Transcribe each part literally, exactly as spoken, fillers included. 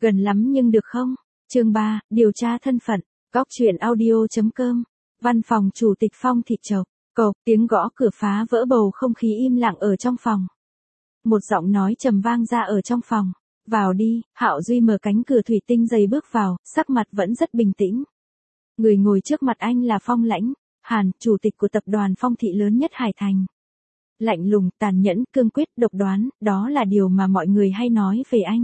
Gần lắm nhưng được không? Chương ba, điều tra thân phận. Góc truyện audio.com. Văn phòng chủ tịch Phong Thị Chộc. Cộc, tiếng gõ cửa phá vỡ bầu không khí im lặng ở trong phòng. Một giọng nói trầm vang ra ở trong phòng. Vào đi. Hạo Duy mở cánh cửa thủy tinh dày bước vào, sắc mặt vẫn rất bình tĩnh. Người ngồi trước mặt anh là Phong Lãnh Hàn, chủ tịch của tập đoàn Phong Thị lớn nhất Hải Thành. Lạnh lùng, tàn nhẫn, cương quyết, độc đoán, đó là điều mà mọi người hay nói về anh.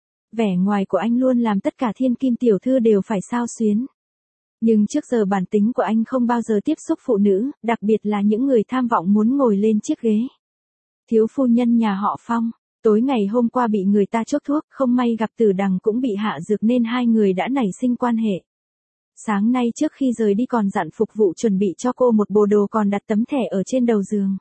Vẻ ngoài của anh luôn làm tất cả thiên kim tiểu thư đều phải xao xuyến. Nhưng trước giờ bản tính của anh không bao giờ tiếp xúc phụ nữ, đặc biệt là những người tham vọng muốn ngồi lên chiếc ghế. Thiếu phu nhân nhà họ Phong, tối ngày hôm qua bị người ta chuốc thuốc, không may gặp Tử Đằng cũng bị hạ dược nên hai người đã nảy sinh quan hệ. Sáng nay trước khi rời đi còn dặn phục vụ chuẩn bị cho cô một bộ đồ, còn đặt tấm thẻ ở trên đầu giường.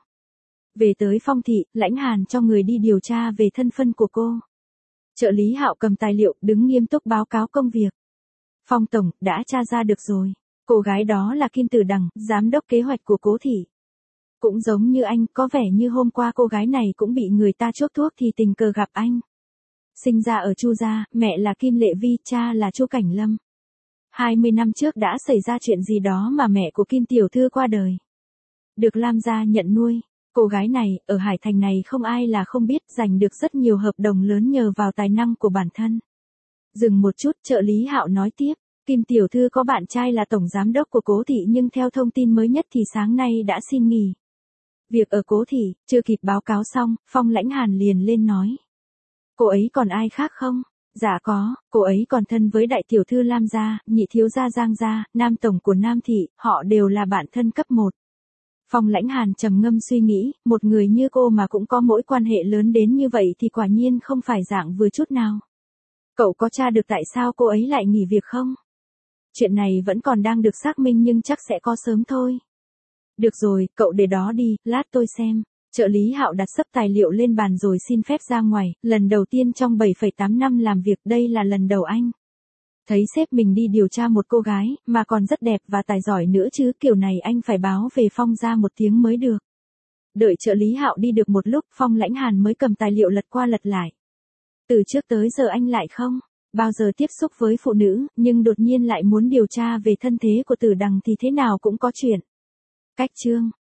Về tới Phong Thị, Lãnh Hàn cho người đi điều tra về thân phận của cô. Trợ lý Hạo cầm tài liệu, đứng nghiêm túc báo cáo công việc. Phong tổng, đã tra ra được rồi. Cô gái đó là Kim Tử Đằng, giám đốc kế hoạch của Cố Thị. Cũng giống như anh, có vẻ như hôm qua cô gái này cũng bị người ta chuốc thuốc thì tình cờ gặp anh. Sinh ra ở Chu gia, mẹ là Kim Lệ Vi, cha là Chu Cảnh Lâm. hai mươi năm trước đã xảy ra chuyện gì đó mà mẹ của Kim tiểu thư qua đời. Được Lam gia nhận nuôi. Cô gái này, ở Hải Thành này không ai là không biết, giành được rất nhiều hợp đồng lớn nhờ vào tài năng của bản thân. Dừng một chút, trợ lý Hạo nói tiếp, Kim tiểu thư có bạn trai là tổng giám đốc của Cố Thị, nhưng theo thông tin mới nhất thì sáng nay đã xin nghỉ việc ở Cố Thị. Chưa kịp báo cáo xong, Phong Lãnh Hàn liền lên nói. Cô ấy còn ai khác không? Dạ có, cô ấy còn thân với đại tiểu thư Lam gia, nhị thiếu gia Giang gia, nam tổng của Nam Thị, họ đều là bạn thân cấp một. Phong Lãnh Hàn trầm ngâm suy nghĩ, một người như cô mà cũng có mối quan hệ lớn đến như vậy thì quả nhiên không phải dạng vừa chút nào. Cậu có tra được tại sao cô ấy lại nghỉ việc không? Chuyện này vẫn còn đang được xác minh nhưng chắc sẽ có sớm thôi. Được rồi, cậu để đó đi, lát tôi xem. Trợ lý Hạo đặt sấp tài liệu lên bàn rồi xin phép ra ngoài, lần đầu tiên trong bảy phẩy tám năm làm việc, đây là lần đầu anh thấy sếp mình đi điều tra một cô gái, mà còn rất đẹp và tài giỏi nữa chứ, kiểu này anh phải báo về Phong ra một tiếng mới được. Đợi trợ lý Hạo đi được một lúc, Phong Lãnh Hàn mới cầm tài liệu lật qua lật lại. Từ trước tới giờ anh lại không bao giờ tiếp xúc với phụ nữ, nhưng đột nhiên lại muốn điều tra về thân thế của Tử Đằng thì thế nào cũng có chuyện. Cách chương